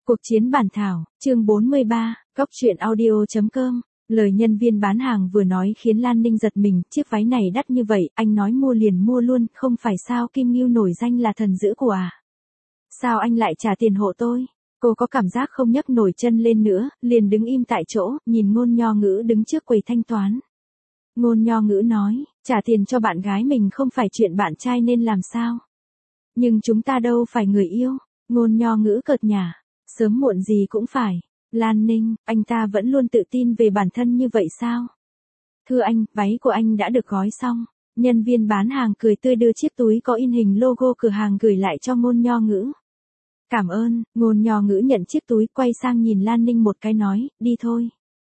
Cuộc chiến bản thảo, chương 43, Góc truyện audio.com. Lời nhân viên bán hàng vừa nói khiến Lan Ninh giật mình, chiếc váy này đắt như vậy, anh nói mua liền mua luôn, không phải sao Kim Ngưu nổi danh là thần giữ của à? Sao anh lại trả tiền hộ tôi? Cô có cảm giác không nhấc nổi chân lên nữa, liền đứng im tại chỗ, nhìn Ngôn Nho Ngữ đứng trước quầy thanh toán. Ngôn Nho Ngữ nói, trả tiền cho bạn gái mình không phải chuyện bạn trai nên làm sao? Nhưng chúng ta đâu phải người yêu. Ngôn Nho Ngữ cợt nhả, sớm muộn gì cũng phải. Lan Ninh, anh ta vẫn luôn tự tin về bản thân như vậy sao? Thưa anh, váy của anh đã được gói xong. Nhân viên bán hàng cười tươi đưa chiếc túi có in hình logo cửa hàng gửi lại cho Ngôn Nho Ngữ. Cảm ơn. Ngôn Nho Ngữ nhận chiếc túi, quay sang nhìn Lan Ninh một cái nói, đi thôi.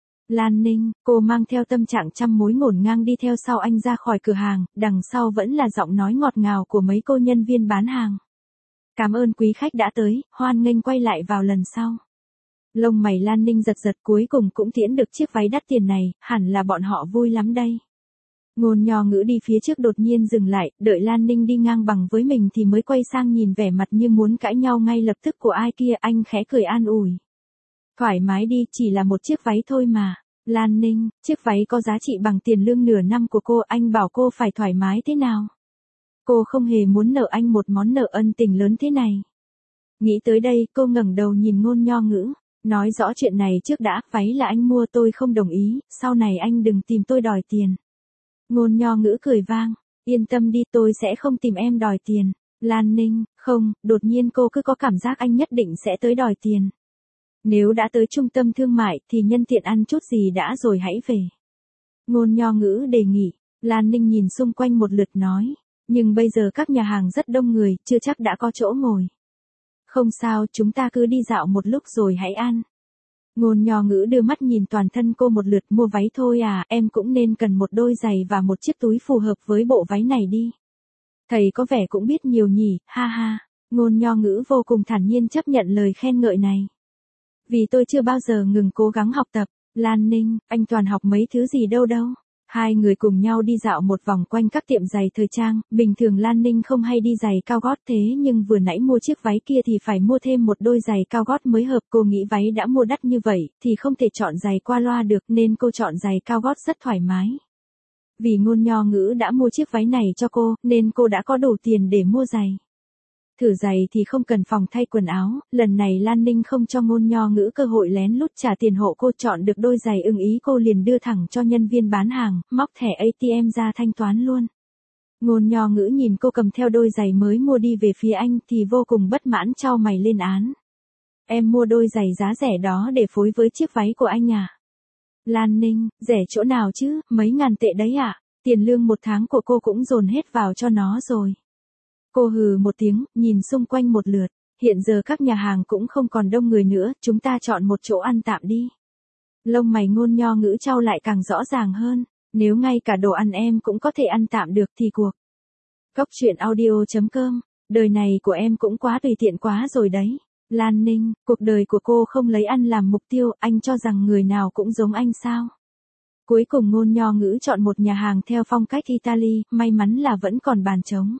Lan Ninh, cô mang theo tâm trạng trăm mối ngổn ngang đi theo sau anh ra khỏi cửa hàng, đằng sau vẫn là giọng nói ngọt ngào của mấy cô nhân viên bán hàng. Cảm ơn quý khách đã tới, hoan nghênh quay lại vào lần sau. Lông mày Lan Ninh giật giật, cuối cùng cũng tiễn được chiếc váy đắt tiền này, hẳn là bọn họ vui lắm đây. Ngôn Nho Ngữ đi phía trước đột nhiên dừng lại, đợi Lan Ninh đi ngang bằng với mình thì mới quay sang nhìn vẻ mặt như muốn cãi nhau ngay lập tức của ai kia, anh khẽ cười an ủi. Thoải mái đi, chỉ là một chiếc váy thôi mà. Lan Ninh, chiếc váy có giá trị bằng tiền lương nửa năm của cô, anh bảo cô phải thoải mái thế nào? Cô không hề muốn nợ anh một món nợ ân tình lớn thế này. Nghĩ tới đây, cô ngẩng đầu nhìn Ngôn Nho Ngữ, nói rõ chuyện này trước đã, váy là anh mua tôi không đồng ý, sau này anh đừng tìm tôi đòi tiền. Ngôn Nho Ngữ cười vang, yên tâm đi, tôi sẽ không tìm em đòi tiền. Lan Ninh, không, đột nhiên cô cứ có cảm giác anh nhất định sẽ tới đòi tiền. Nếu đã tới trung tâm thương mại thì nhân tiện ăn chút gì đã rồi hãy về. Ngôn Nho Ngữ đề nghị. Lan Ninh nhìn xung quanh một lượt nói, nhưng bây giờ các nhà hàng rất đông người, chưa chắc đã có chỗ ngồi. Không sao, chúng ta cứ đi dạo một lúc rồi hãy ăn. Ngôn Nho Ngữ đưa mắt nhìn toàn thân cô một lượt, mua váy thôi à, em cũng nên cần một đôi giày và một chiếc túi phù hợp với bộ váy này đi. Thầy có vẻ cũng biết nhiều nhỉ, ha ha. Ngôn Nho Ngữ vô cùng thản nhiên chấp nhận lời khen ngợi này. Vì tôi chưa bao giờ ngừng cố gắng học tập. Lan Ninh, anh toàn học mấy thứ gì đâu. Hai người cùng nhau đi dạo một vòng quanh các tiệm giày thời trang, bình thường Lan Ninh không hay đi giày cao gót thế nhưng vừa nãy mua chiếc váy kia thì phải mua thêm một đôi giày cao gót mới hợp, cô nghĩ váy đã mua đắt như vậy thì không thể chọn giày qua loa được nên cô chọn giày cao gót rất thoải mái. Vì Ngôn Nho Ngữ đã mua chiếc váy này cho cô nên cô đã có đủ tiền để mua giày. Thử giày thì không cần phòng thay quần áo, lần này Lan Ninh không cho Ngôn Nho Ngữ cơ hội lén lút trả tiền hộ cô, chọn được đôi giày ưng ý cô liền đưa thẳng cho nhân viên bán hàng, móc thẻ ATM ra thanh toán luôn. Ngôn Nho Ngữ nhìn cô cầm theo đôi giày mới mua đi về phía anh thì vô cùng bất mãn chau mày lên án. Em mua đôi giày giá rẻ đó để phối với chiếc váy của anh à? Lan Ninh, rẻ chỗ nào chứ, mấy ngàn tệ đấy ạ, tiền lương một tháng của cô cũng dồn hết vào cho nó rồi. Cô hừ một tiếng, nhìn xung quanh một lượt, hiện giờ các nhà hàng cũng không còn đông người nữa, chúng ta chọn một chỗ ăn tạm đi. Lông mày Ngôn Nho Ngữ chau lại càng rõ ràng hơn, nếu ngay cả đồ ăn em cũng có thể ăn tạm được thì cuộc. Góc truyện audio.com, đời này của em cũng quá tùy tiện quá rồi đấy. Lan Ninh, cuộc đời của cô không lấy ăn làm mục tiêu, anh cho rằng người nào cũng giống anh sao? Cuối cùng Ngôn Nho Ngữ chọn một nhà hàng theo phong cách Italy, may mắn là vẫn còn bàn trống.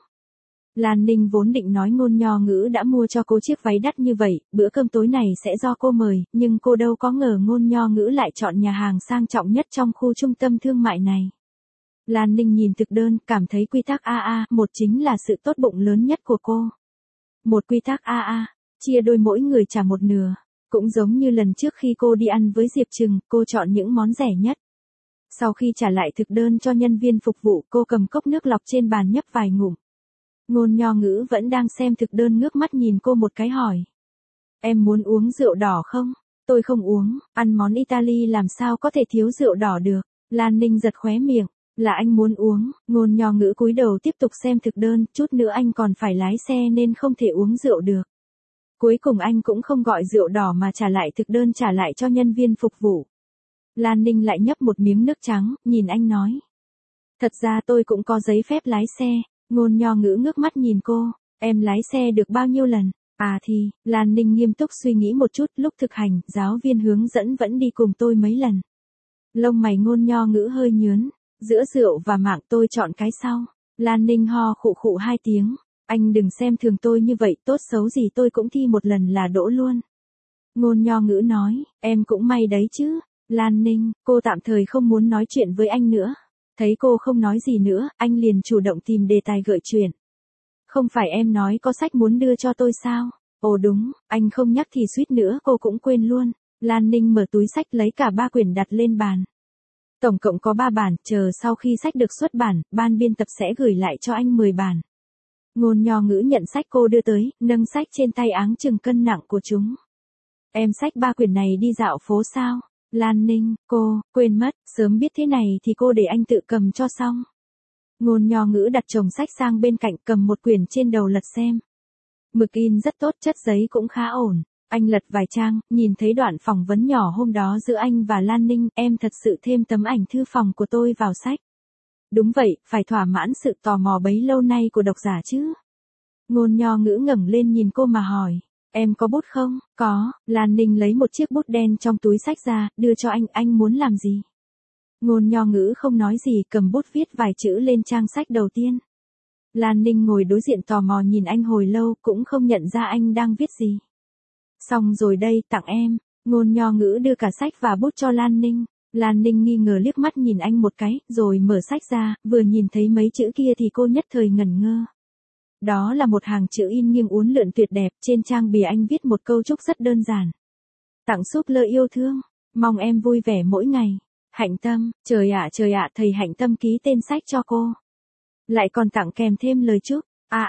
Lan Ninh vốn định nói Ngôn Nho Ngữ đã mua cho cô chiếc váy đắt như vậy, bữa cơm tối này sẽ do cô mời, nhưng cô đâu có ngờ Ngôn Nho Ngữ lại chọn nhà hàng sang trọng nhất trong khu trung tâm thương mại này. Lan Ninh nhìn thực đơn, cảm thấy quy tắc AA, một chính là sự tốt bụng lớn nhất của cô. Một quy tắc AA, chia đôi mỗi người trả một nửa, cũng giống như lần trước khi cô đi ăn với Diệp Trừng, cô chọn những món rẻ nhất. Sau khi trả lại thực đơn cho nhân viên phục vụ, cô cầm cốc nước lọc trên bàn nhấp vài ngụm. Ngôn Nho Ngữ vẫn đang xem thực đơn ngước mắt nhìn cô một cái hỏi. Em muốn uống rượu đỏ không? Tôi không uống, ăn món Italy làm sao có thể thiếu rượu đỏ được. Lan Ninh giật khóe miệng, là anh muốn uống. Ngôn Nho Ngữ cúi đầu tiếp tục xem thực đơn, chút nữa anh còn phải lái xe nên không thể uống rượu được. Cuối cùng anh cũng không gọi rượu đỏ mà trả lại thực đơn trả lại cho nhân viên phục vụ. Lan Ninh lại nhấp một miếng nước trắng, nhìn anh nói. Thật ra tôi cũng có giấy phép lái xe. Ngôn Nho Ngữ ngước mắt nhìn cô, em lái xe được bao nhiêu lần? À thì, Lan Ninh nghiêm túc suy nghĩ một chút, lúc thực hành, giáo viên hướng dẫn vẫn đi cùng tôi mấy lần. Lông mày Ngôn Nho Ngữ hơi nhướn, giữa rượu và mạng tôi chọn cái sau. Lan Ninh ho khụ khụ hai tiếng, anh đừng xem thường tôi như vậy, tốt xấu gì tôi cũng thi một lần là đỗ luôn. Ngôn Nho Ngữ nói, em cũng may đấy chứ. Lan Ninh, cô tạm thời không muốn nói chuyện với anh nữa. Thấy cô không nói gì nữa, anh liền chủ động tìm đề tài gợi chuyện. Không phải em nói có sách muốn đưa cho tôi sao? Ồ đúng, anh không nhắc thì suýt nữa cô cũng quên luôn. Lan Ninh mở túi sách lấy cả 3 quyển đặt lên bàn. Tổng cộng có 3 bản, chờ sau khi sách được xuất bản, ban biên tập sẽ gửi lại cho anh 10 bản. Ngôn Nho Ngữ nhận sách cô đưa tới, nâng sách trên tay áng chừng cân nặng của chúng. Em xách 3 quyển này đi dạo phố sao? Lan Ninh, cô, quên mất, sớm biết thế này thì cô để anh tự cầm cho xong. Ngôn Nho Ngữ đặt chồng sách sang bên cạnh, cầm một quyển trên đầu lật xem. Mực in rất tốt, chất giấy cũng khá ổn. Anh lật vài trang, nhìn thấy đoạn phỏng vấn nhỏ hôm đó giữa anh và Lan Ninh, em thật sự thêm tấm ảnh thư phòng của tôi vào sách. Đúng vậy, phải thỏa mãn sự tò mò bấy lâu nay của độc giả chứ. Ngôn Nho Ngữ ngẩng lên nhìn cô mà hỏi, em có bút không? Có. Lan Ninh lấy một chiếc bút đen trong túi sách ra, đưa cho anh muốn làm gì? Ngôn Nho Ngữ không nói gì, cầm bút viết vài chữ lên trang sách đầu tiên. Lan Ninh ngồi đối diện tò mò nhìn anh hồi lâu, cũng không nhận ra anh đang viết gì. Xong rồi đây, tặng em. Ngôn Nho Ngữ đưa cả sách và bút cho Lan Ninh. Lan Ninh nghi ngờ liếc mắt nhìn anh một cái, rồi mở sách ra, vừa nhìn thấy mấy chữ kia thì cô nhất thời ngẩn ngơ. Đó là một hàng chữ in nghiêng uốn lượn tuyệt đẹp, trên trang bìa anh viết một câu chúc rất đơn giản. Tặng súp lơ yêu thương, mong em vui vẻ mỗi ngày. Hạnh Tâm, trời ạ, thầy Hạnh Tâm ký tên sách cho cô. Lại còn tặng kèm thêm lời chúc,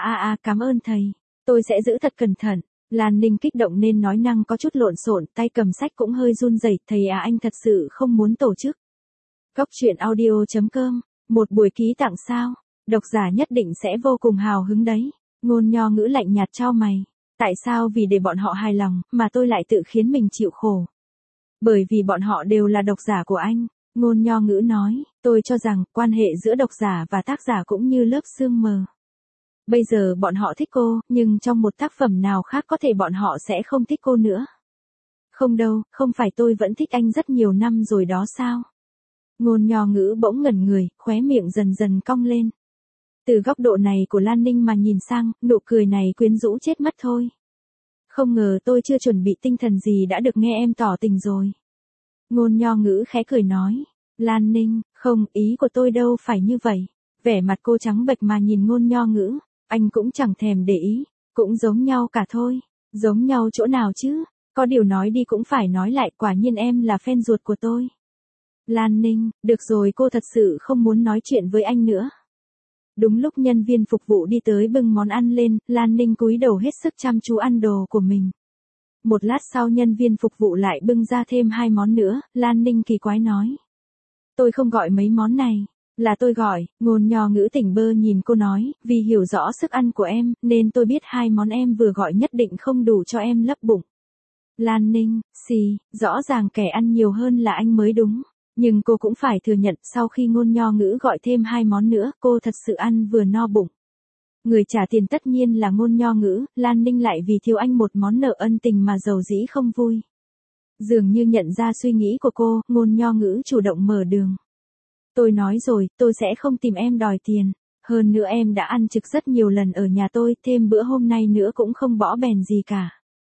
cảm ơn thầy, tôi sẽ giữ thật cẩn thận. Lan Ninh kích động nên nói năng có chút lộn xộn, tay cầm sách cũng hơi run rẩy. Thầy anh thật sự không muốn tổ chức. Góc truyện audio.com, một buổi ký tặng sao? Độc giả nhất định sẽ vô cùng hào hứng đấy. Ngôn Nho Ngữ lạnh nhạt chau mày. Tại sao vì để bọn họ hài lòng, mà tôi lại tự khiến mình chịu khổ? Bởi vì bọn họ đều là độc giả của anh. Ngôn Nho Ngữ nói, tôi cho rằng, quan hệ giữa độc giả và tác giả cũng như lớp sương mờ. Bây giờ bọn họ thích cô, nhưng trong một tác phẩm nào khác có thể bọn họ sẽ không thích cô nữa. Không đâu, không phải tôi vẫn thích anh rất nhiều năm rồi đó sao? Ngôn Nho Ngữ bỗng ngẩn người, khóe miệng dần dần cong lên. Từ góc độ này của Lan Ninh mà nhìn sang, nụ cười này quyến rũ chết mất thôi. Không ngờ tôi chưa chuẩn bị tinh thần gì đã được nghe em tỏ tình rồi. Ngôn Nho Ngữ khẽ cười nói. Lan Ninh, không, ý của tôi đâu phải như vậy. Vẻ mặt cô trắng bệch mà nhìn Ngôn Nho Ngữ, anh cũng chẳng thèm để ý, cũng giống nhau cả thôi. Giống nhau chỗ nào chứ? Có điều nói đi cũng phải nói lại, quả nhiên em là fan ruột của tôi. Lan Ninh, được rồi, cô thật sự không muốn nói chuyện với anh nữa. Đúng lúc nhân viên phục vụ đi tới bưng món ăn lên, Lan Ninh cúi đầu hết sức chăm chú ăn đồ của mình. Một lát sau nhân viên phục vụ lại bưng ra thêm 2 món nữa, Lan Ninh kỳ quái nói. Tôi không gọi mấy món này, là tôi gọi. Ngôn Nho Ngữ tỉnh bơ nhìn cô nói, vì hiểu rõ sức ăn của em, nên tôi biết 2 món em vừa gọi nhất định không đủ cho em lấp bụng. Lan Ninh, rõ ràng kẻ ăn nhiều hơn là anh mới đúng. Nhưng cô cũng phải thừa nhận, sau khi Ngôn Nho Ngữ gọi thêm 2 món nữa, cô thật sự ăn vừa no bụng. Người trả tiền tất nhiên là Ngôn Nho Ngữ, Lan Ninh lại vì thiếu anh một món nợ ân tình mà giàu dĩ không vui. Dường như nhận ra suy nghĩ của cô, Ngôn Nho Ngữ chủ động mở đường. Tôi nói rồi, tôi sẽ không tìm em đòi tiền. Hơn nữa em đã ăn trực rất nhiều lần ở nhà tôi, thêm bữa hôm nay nữa cũng không bỏ bèn gì cả.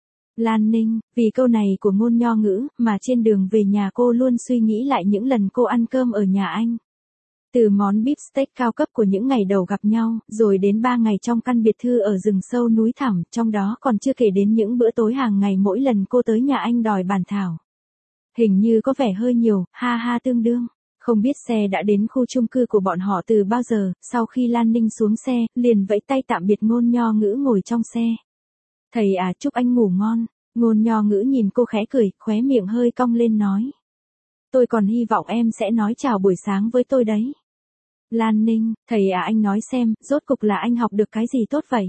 Lan Ninh, vì câu này của Ngôn Nho Ngữ, mà trên đường về nhà cô luôn suy nghĩ lại những lần cô ăn cơm ở nhà anh. Từ món beef steak cao cấp của những ngày đầu gặp nhau, rồi đến 3 ngày trong căn biệt thư ở rừng sâu núi thẳm, trong đó còn chưa kể đến những bữa tối hàng ngày mỗi lần cô tới nhà anh đòi bàn thảo. Hình như có vẻ hơi nhiều, ha tương đương. Không biết xe đã đến khu chung cư của bọn họ từ bao giờ, sau khi Lan Ninh xuống xe, liền vẫy tay tạm biệt Ngôn Nho Ngữ ngồi trong xe. Thầy chúc anh ngủ ngon. Ngôn Nho Ngữ nhìn cô khẽ cười, khóe miệng hơi cong lên nói. Tôi còn hy vọng em sẽ nói chào buổi sáng với tôi đấy. Lan Ninh, thầy anh nói xem, rốt cục là anh học được cái gì tốt vậy?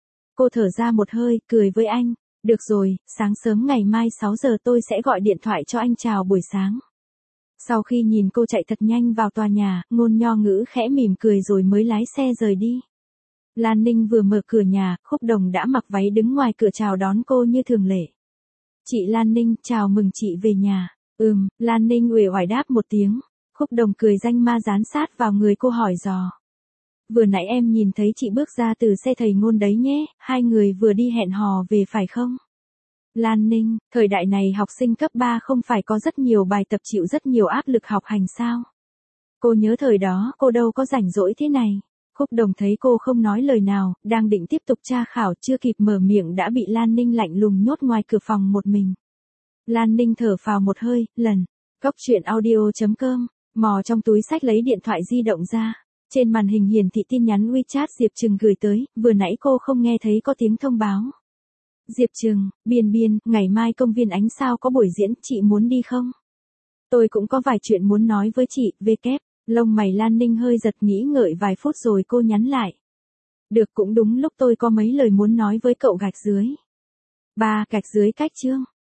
Cô thở ra một hơi, cười với anh. Được rồi, sáng sớm ngày mai 6 giờ tôi sẽ gọi điện thoại cho anh chào buổi sáng. Sau khi nhìn cô chạy thật nhanh vào tòa nhà, Ngôn Nho Ngữ khẽ mỉm cười rồi mới lái xe rời đi. Lan Ninh vừa mở cửa nhà, Khúc Đồng đã mặc váy đứng ngoài cửa chào đón cô như thường lệ. Chị Lan Ninh, chào mừng chị về nhà. Lan Ninh uể oải đáp một tiếng. Khúc Đồng cười danh ma dán sát vào người cô hỏi dò. Vừa nãy em nhìn thấy chị bước ra từ xe thầy Ngôn đấy nhé, hai người vừa đi hẹn hò về phải không? Lan Ninh, thời đại này học sinh cấp 3 không phải có rất nhiều bài tập chịu rất nhiều áp lực học hành sao? Cô nhớ thời đó cô đâu có rảnh rỗi thế này. Khúc Đồng thấy cô không nói lời nào, đang định tiếp tục tra khảo, chưa kịp mở miệng đã bị Lan Ninh lạnh lùng nhốt ngoài cửa phòng một mình. Lan Ninh thở phào một hơi, Cóc truyện audio.com, mò trong túi sách lấy điện thoại di động ra. Trên màn hình hiển thị tin nhắn WeChat Diệp Trừng gửi tới, vừa nãy cô không nghe thấy có tiếng thông báo. Diệp Trừng, Biên, ngày mai công viên Ánh Sao có buổi diễn, chị muốn đi không? Tôi cũng có vài chuyện muốn nói với chị, lông mày Lan Ninh hơi giật, nghĩ ngợi vài phút rồi cô nhắn lại. Được, cũng đúng lúc tôi có mấy lời muốn nói với cậu. _, cách chương.